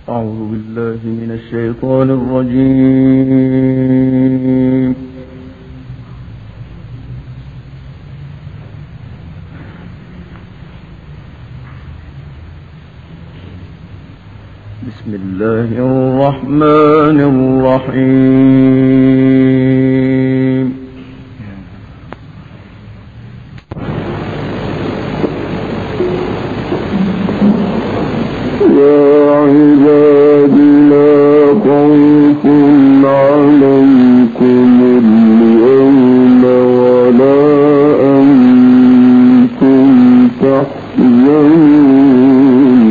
أعوذ بالله من الشيطان الرجيم. بسم الله الرحمن الرحيم. يا عباد لا خوف عليكم اليوم ولا أنتم تحزنون.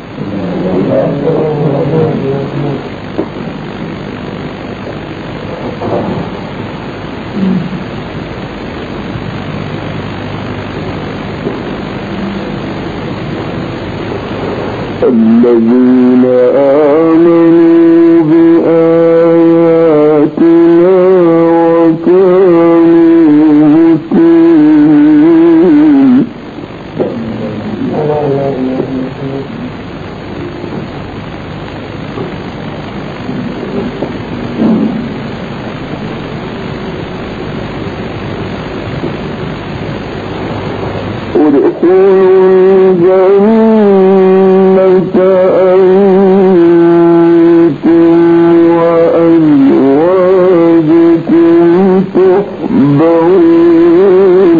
الذين آمنوا بآياتنا وكانوا مسلمين. ادخلوا الجنة أنتم وأزواجكم تحبرون.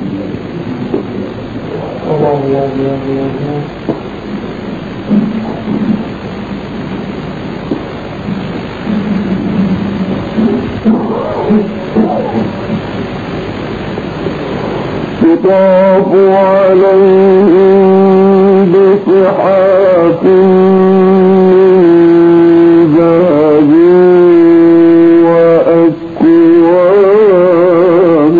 يطاف عليهم بصحاف من ذهب وأكواب.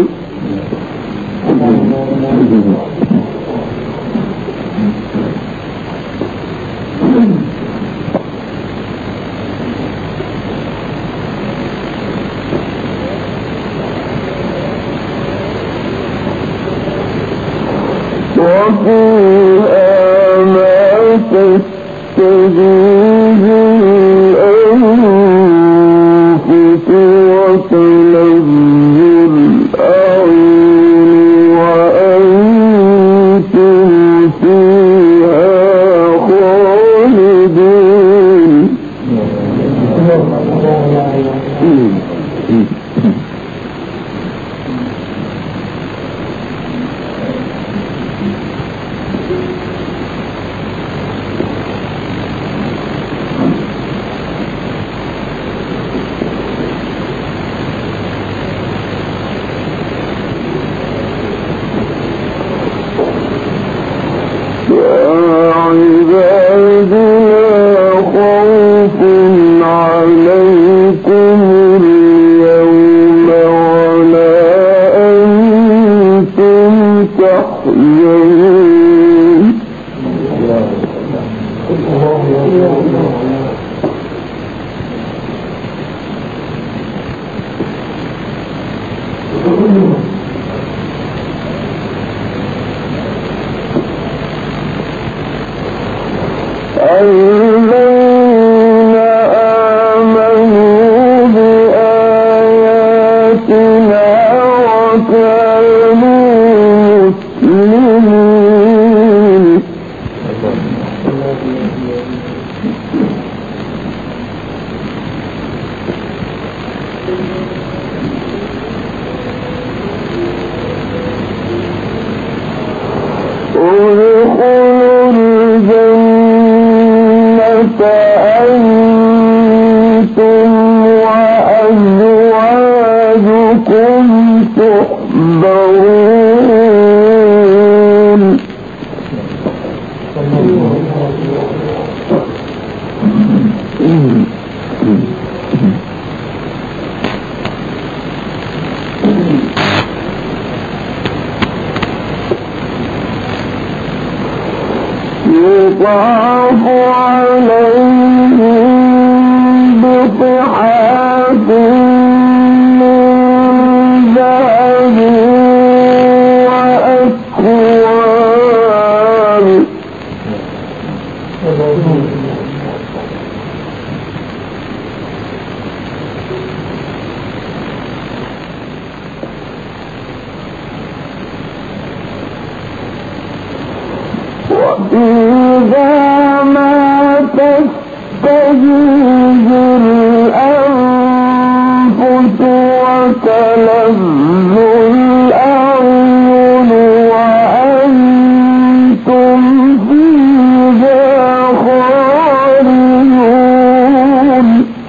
وفيها ما تشتهيه الأنفس وتلذ الأعين وأنتم فيها خالدون. الذين آمنوا بآياتنا وكانوا مسلمين. ادخلوا الجنة أنتم وأزواجكم تحبرون. يطاف عليهم بصحاف من ذهب وأكواب. وإذا ما تستجيب الأنفس وتلذ الأعين وأنتم فيها خالدون.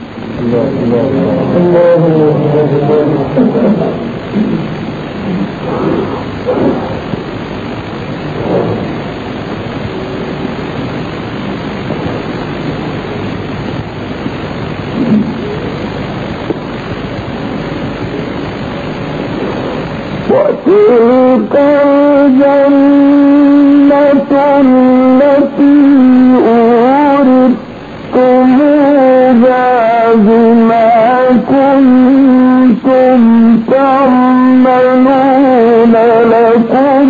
وتلك الجنة التي أورثتموها بما كنتم تعملون لكم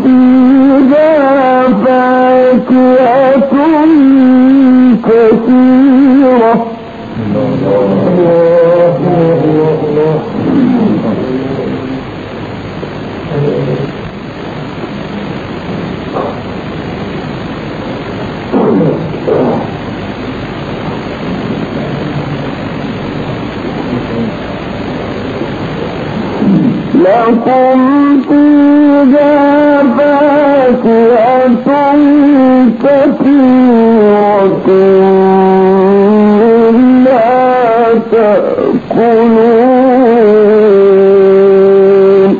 فيها فاكهة كثيرة. لكم فيها فاكهة كثيرة منها تأكلون.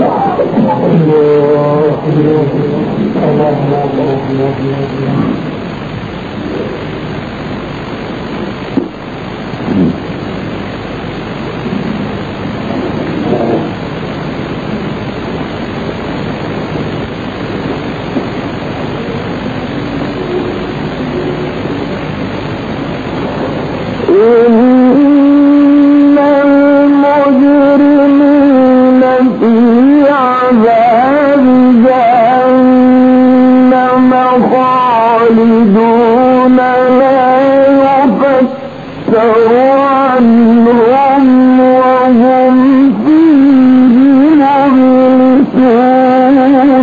إن المجرمين في عذاب جهنم خالدون لا يفتر عنهم وهم فيه مبلسون.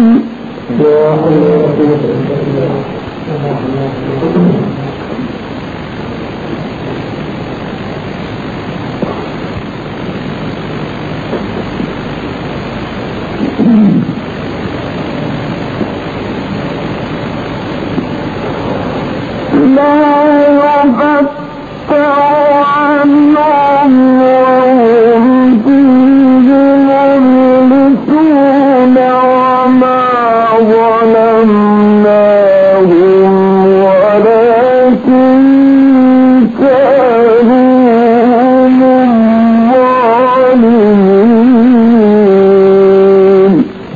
لا يفتر عنهم وهم فيه مبلسون وما ظلمناهم ولكن كانوا هم الظالمين.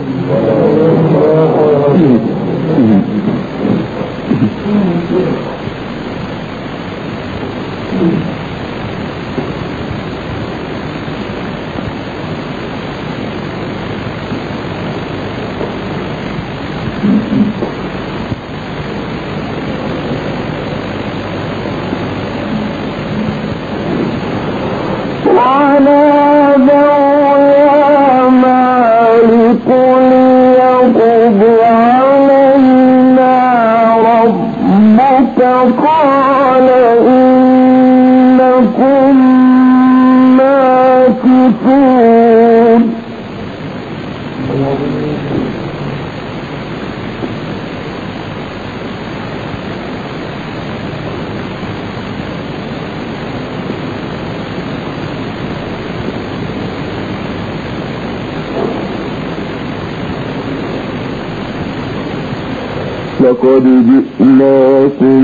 ونادوا يا مالك ليقض علينا ربك قال إنكم ماكثون. لقد جئناكم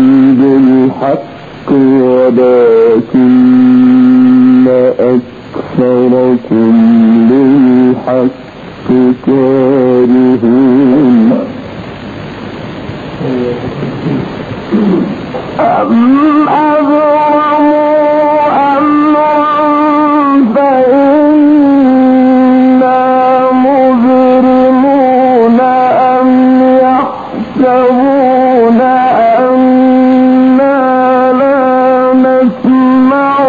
بالحق ولكن أكثركم للحق كارهون. أم أبرموا أمرا فإنا مبرمون أم يحسبون أنا لا نسمع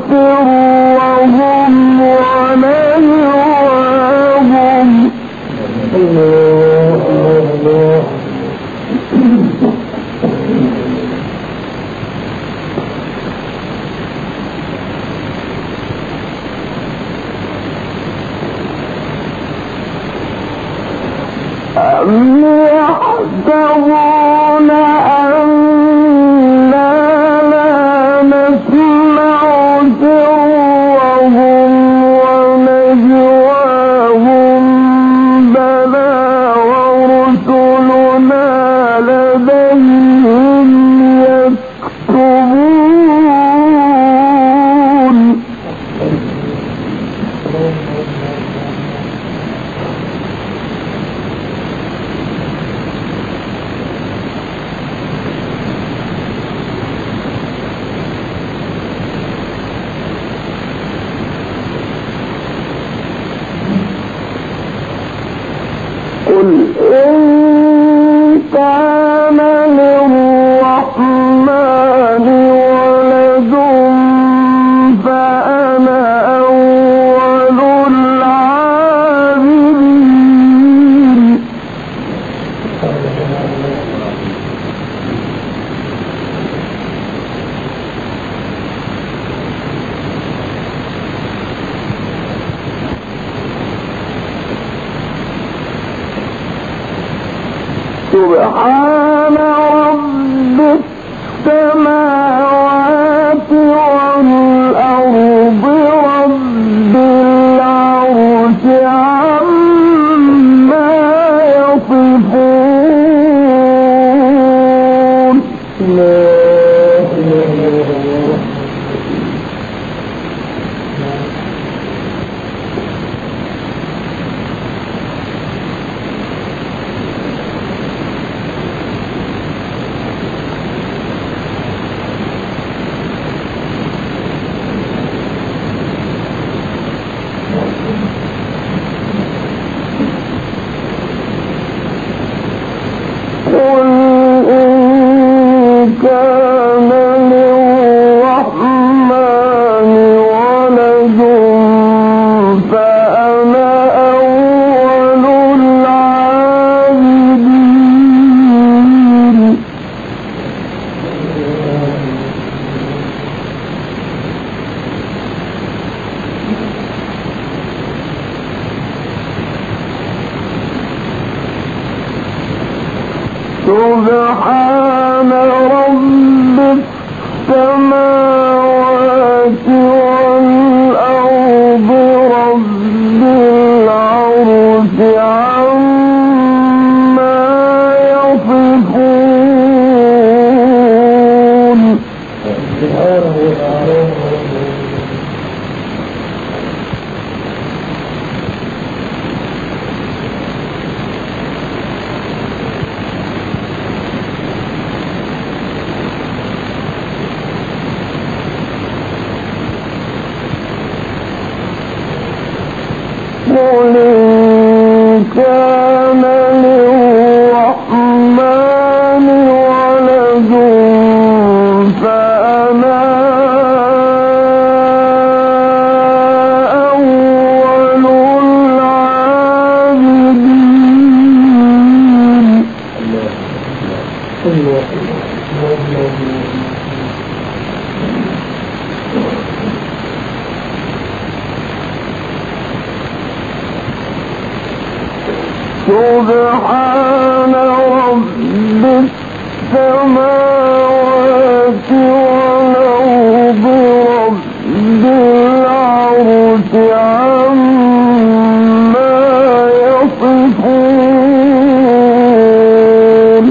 سرهم ونجواهم. يحسبون أنا لا نسمع سرهم ونجواهم بلى ورسلنا لديهم يكتبون قل إن كان للرحمن ولد فأنا أول العابدين سبحان رب السماوات والأرض رب العرش عما يصفون قل إن كان للرحمن ولد فأنا أول العابدين سبحان رب السماوات والأرض رب العرش عما يصفون قل إن كان للرحمن ولد فأنا أول العابدين سبحان رب السماوات والأرض رب العرش عما يصفون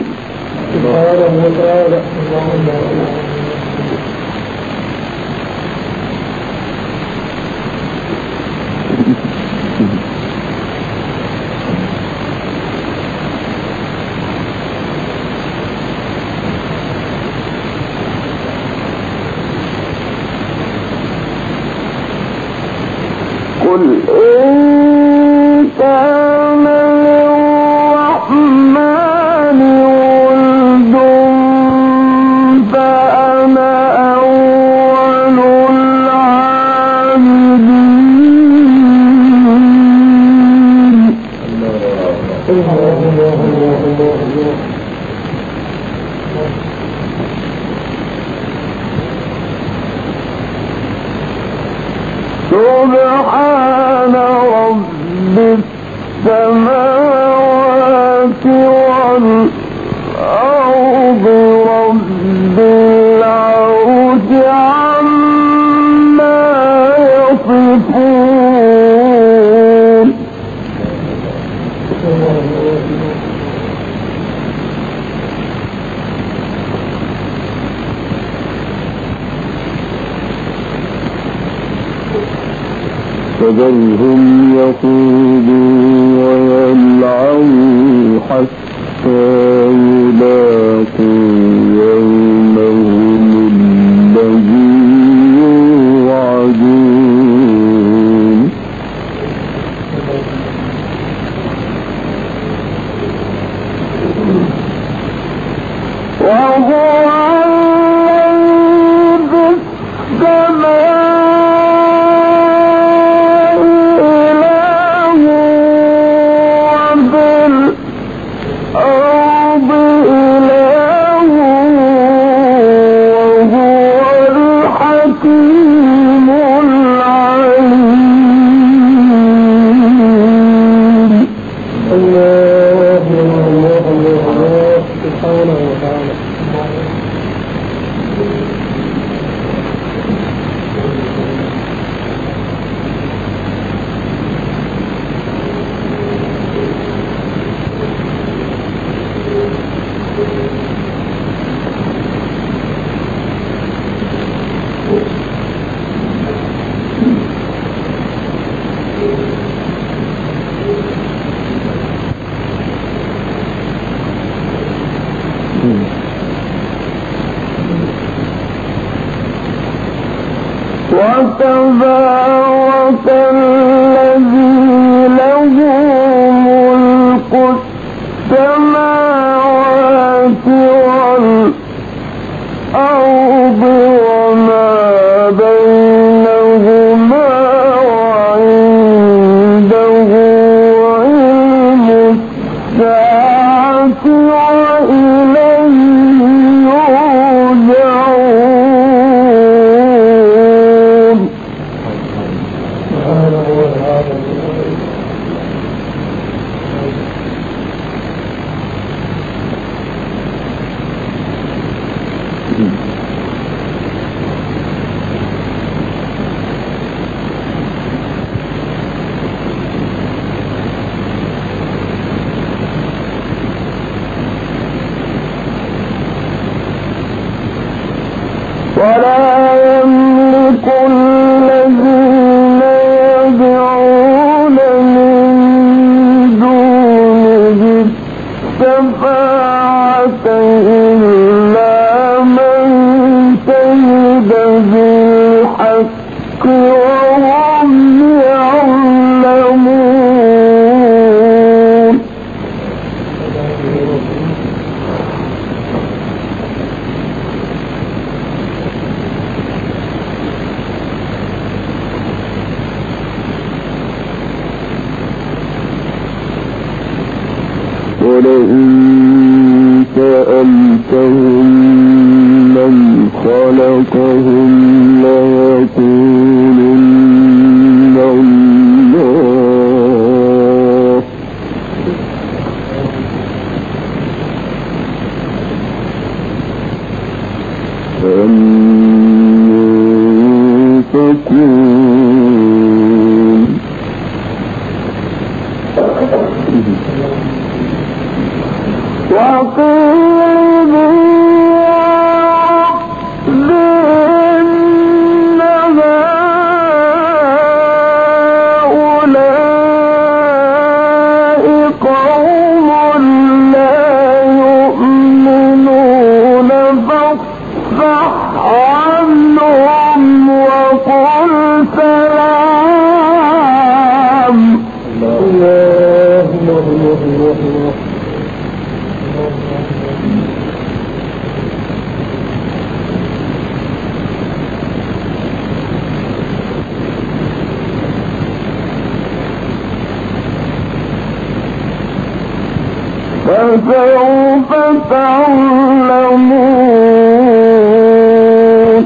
قل إن كان للرحمن ولد فأنا أول العابدين السماوات والأرض رب العرش عما يصفون فذرهم يخوضوا ويلعبوا حتى يلاقوا يومهم الذي يوعدون وهو وتبارك الذي له ملك السماوات والأرض وما بينهما وعنده علم الساعة وإليه يرجعون ولا يملك الذين يدعون من دونه الشفاعة إلا من شهد بالحق وهم يعلمون ولئن سألتهم من خلقهم ليقولن الله فأنى يؤفكون وقيل إن هؤلاء قوم لا يؤمنون فاصفح عنهم وقل سلام فسوف تعلمون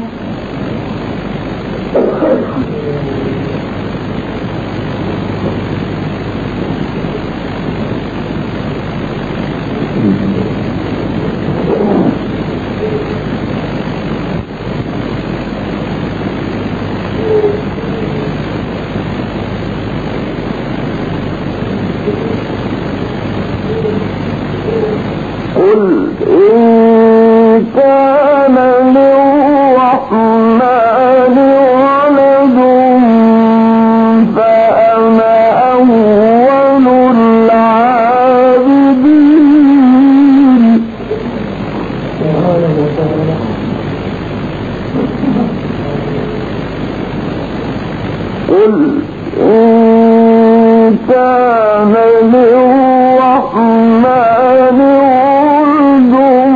قل إن كان للرحمن ولد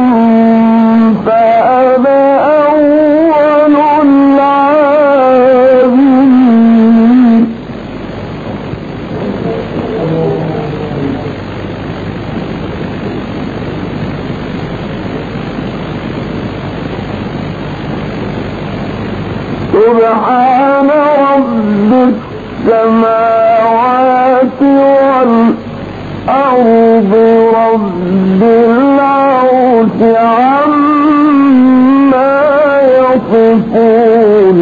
فأنا أول العابدين سبحان رب السماوات والأرض رب العرش عما يصفون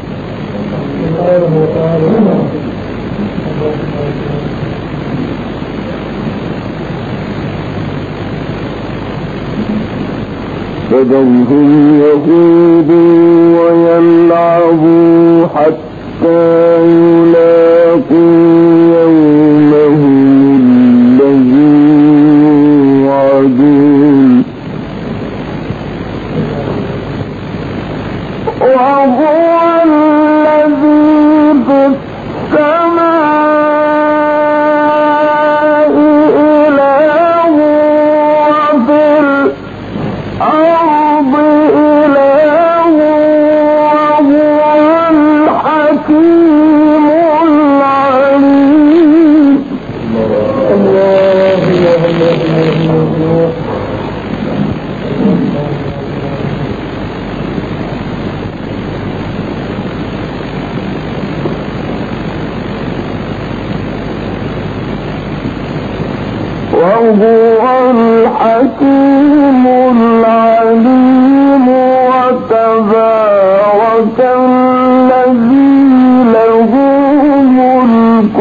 فذرهم يخوضوا ويلعبوا حتى يلاقوا يومهم الذي يوعدون وهو الذي في السماء إله وفي الأرض إله وهو الحكيم العليم وهو الحكيم العليم وتبارك الذي له ملك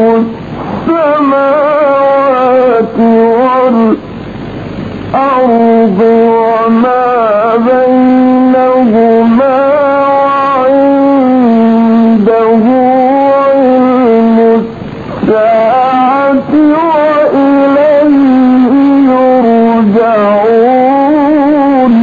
السماوات والأرض وما بينهما وعنده علم الساعة وإليه يرجعون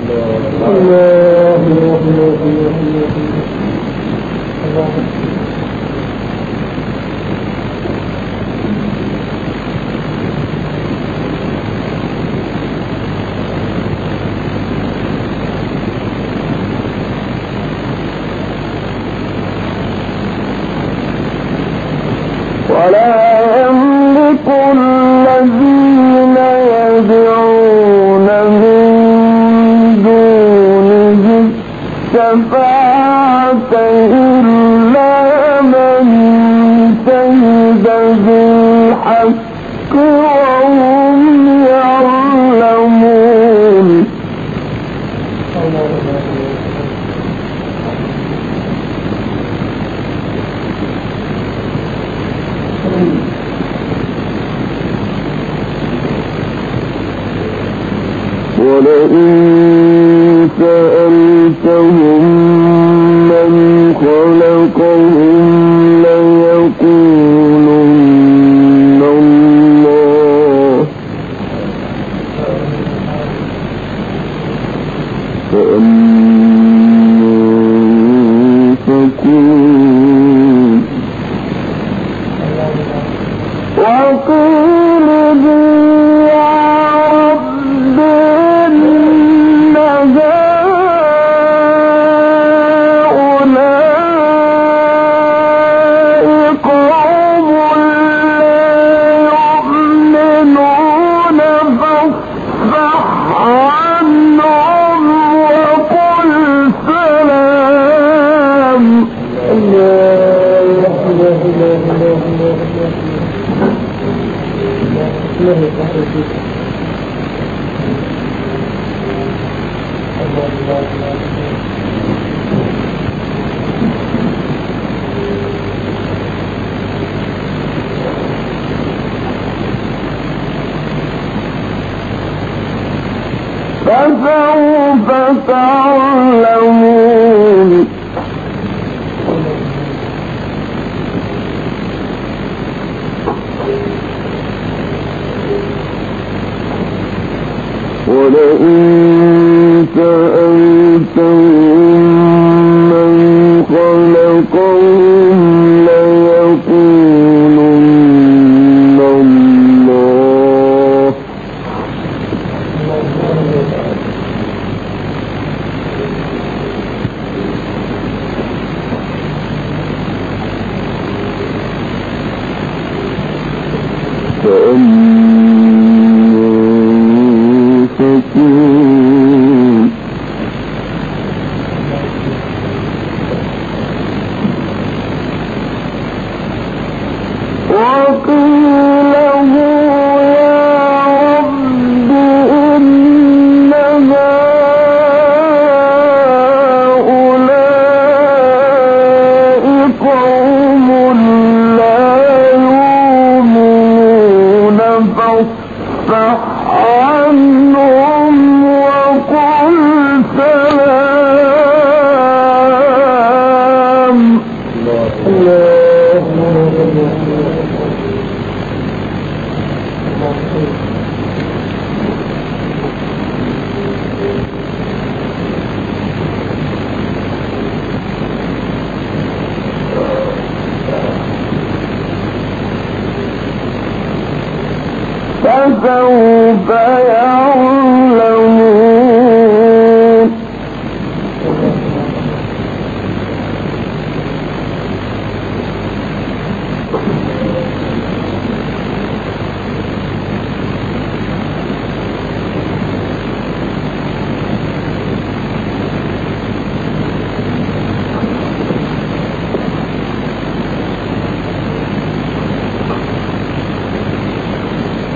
ولا يملك الذين يدعون من دونه الشفاعة إلا من شهد بالحق وهم يعلمون ولئن سألتهم من خلقهم ليقولن الله فأنا يؤفكون وقيل يا رب إن هؤلاء قوم لا يؤمنون فاصفح عنهم وقل سلام فسوف تعلمون ولئن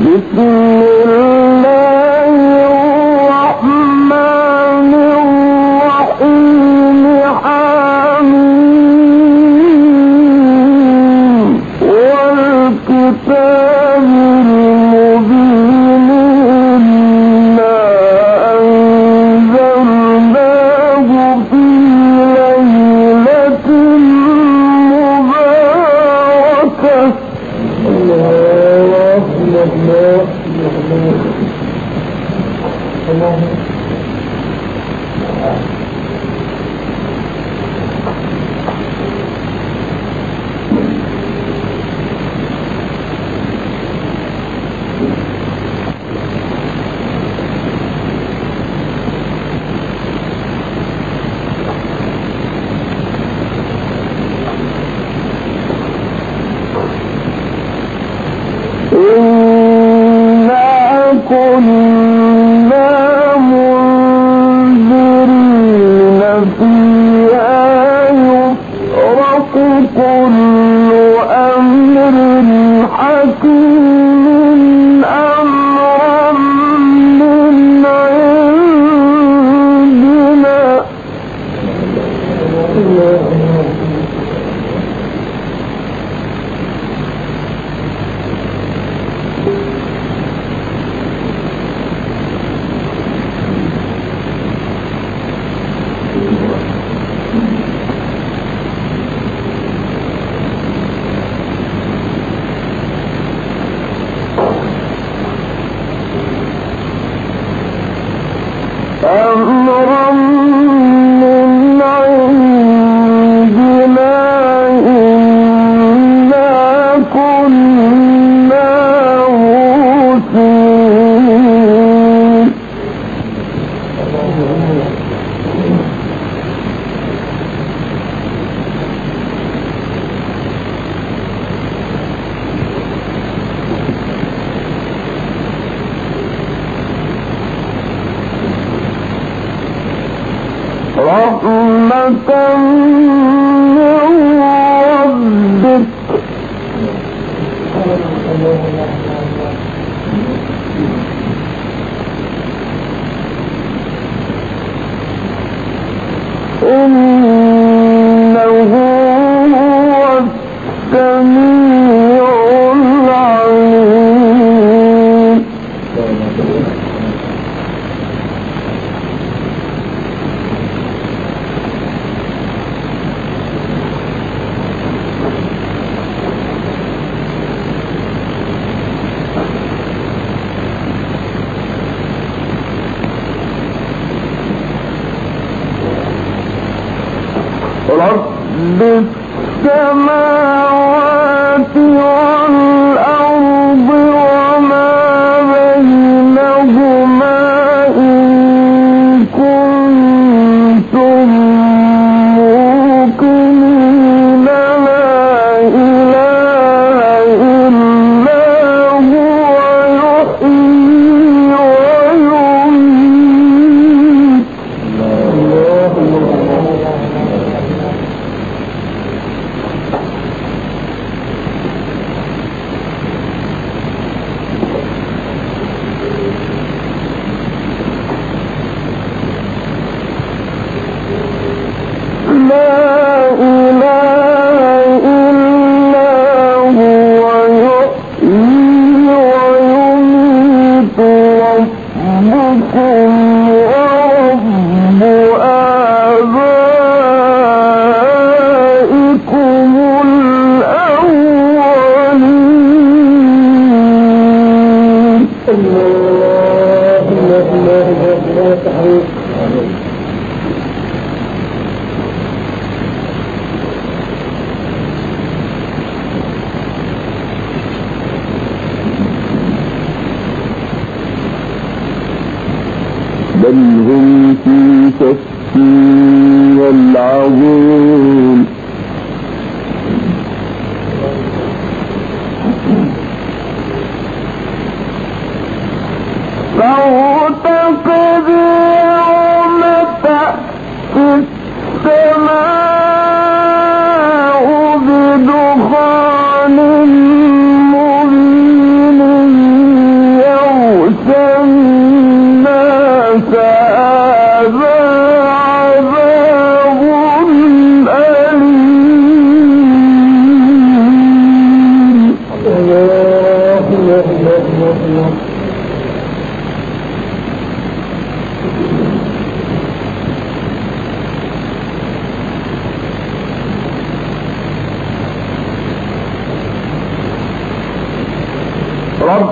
بل هم في شك يلعبون فارتقب يوم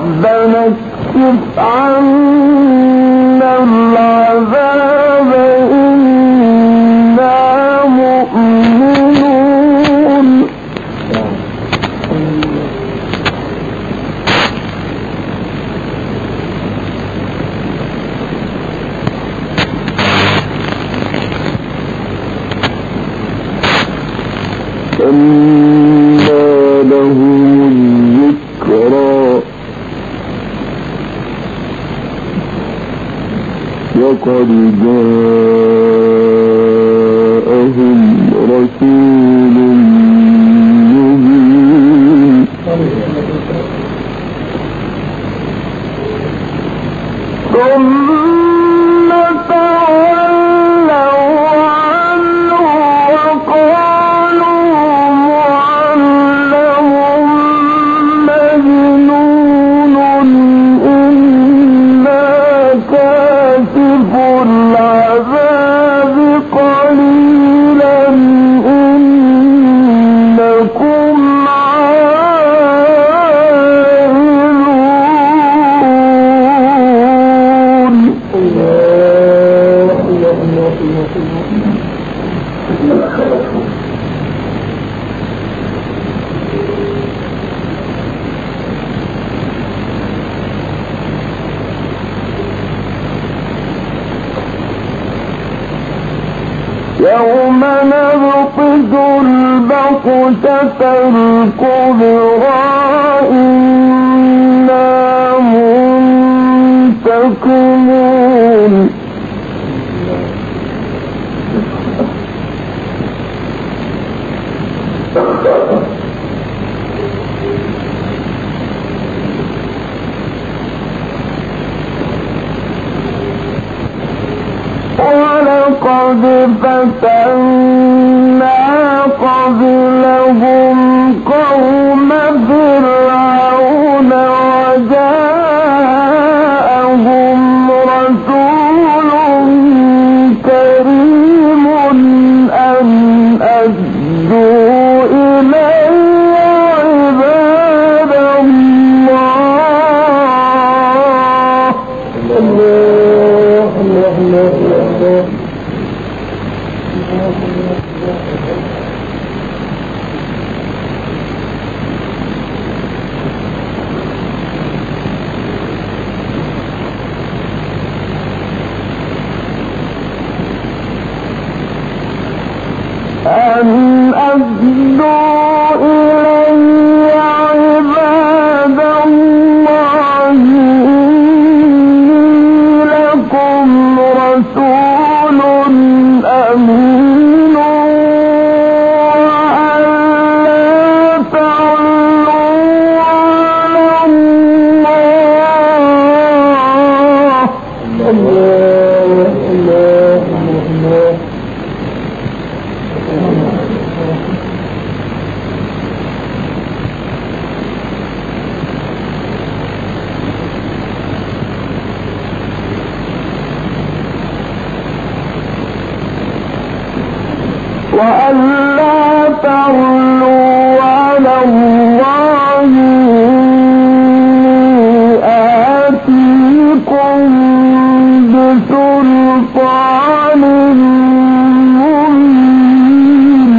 ربنا اكشف عنا العذاب إنا مؤمنون أنى لهم الذكرى وقد جاءهم رسول مبين ثم تولوا عنه وقالوا معلم مجنون إنا كاشف العذاب قليلا إنكم عائلون. يوم نبطش البطشة الكبرى إنا منتقمون ولقد فتنا قبلهم قوم فرعون وجاءهم رسول كريم أن أدوا إلي عباد الله. أن أدوا إلي عباد الله إني لكم رسول أمين وأن لا تعلوا على الله. وأن لا تعلوا على الله إني آتيكم بسلطان مبين.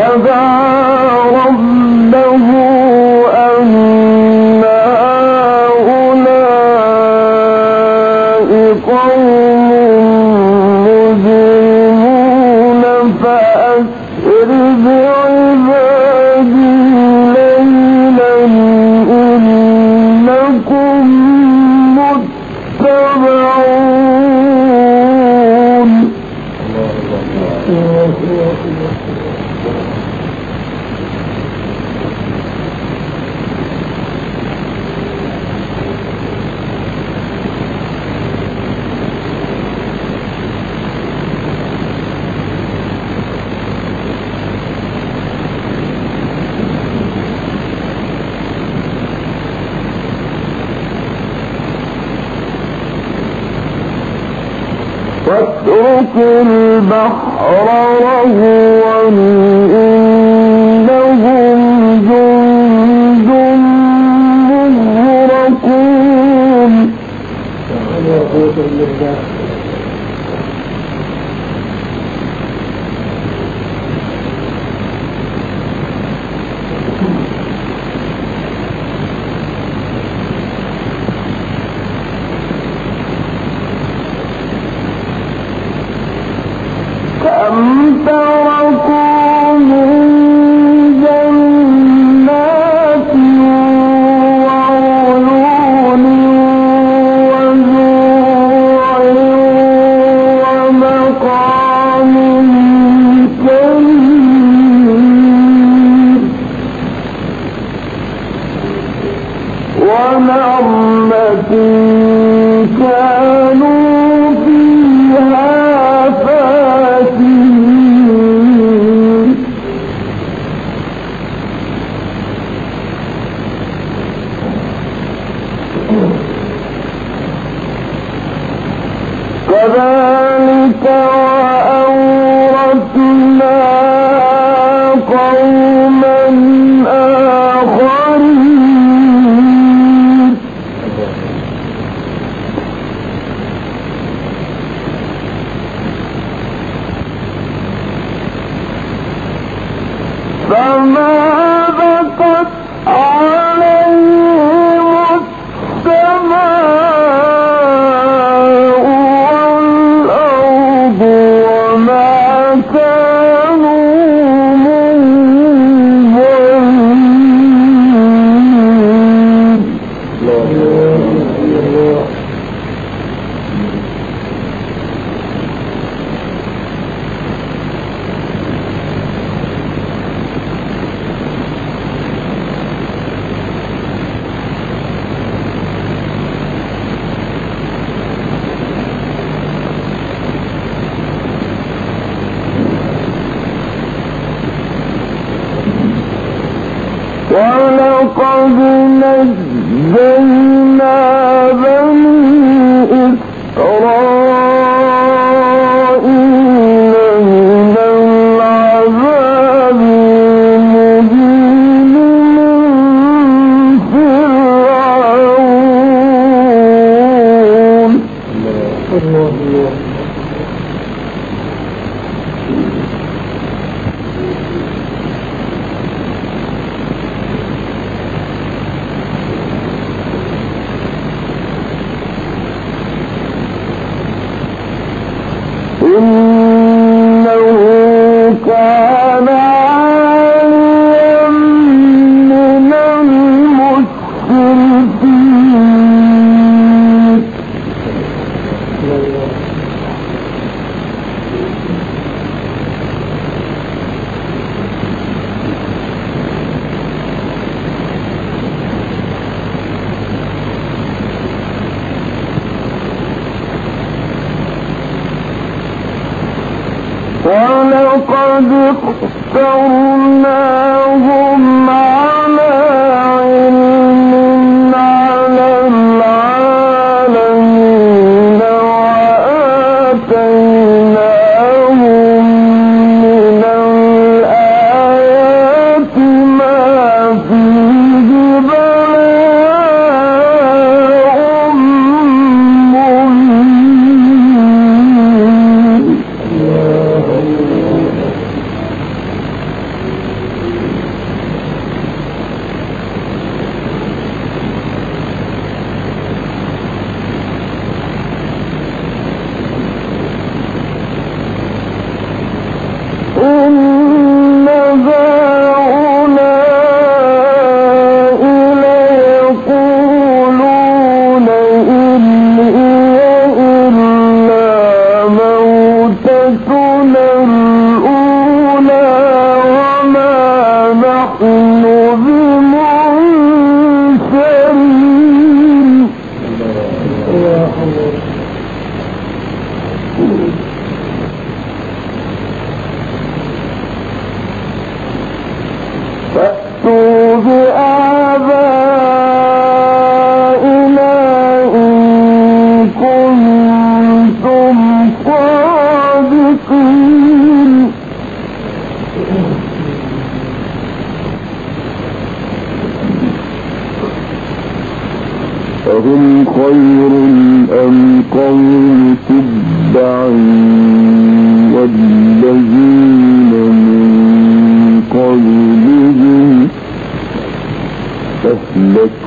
فدعا ربه أن هؤلاء قوم مجرمون فأسر بعبادي ليلا إنكم متبعون. واترك البحر رهوا إنهم جند مغرقون. كم تركوا من جنات وعيون وزروع ومقام كريم ونعمة كانوا فيها فاكهين. كذلك وأورثنا قوما آخرين. فما بكت عليهم السماء والأرض وما كانوا منظرين. ولقد نجينا بني إسرائيل من العذاب المهين من فرعون. إنه كان عاليا من المسرفين. ولقد اخترناهم على علم على العالمين وآتيناهم من الآيات ما فيه بلاء مبين. بآبائنا إن كنتم صادقين أهم خير أم قوم تبع والذين من قبلهم أهلكناهم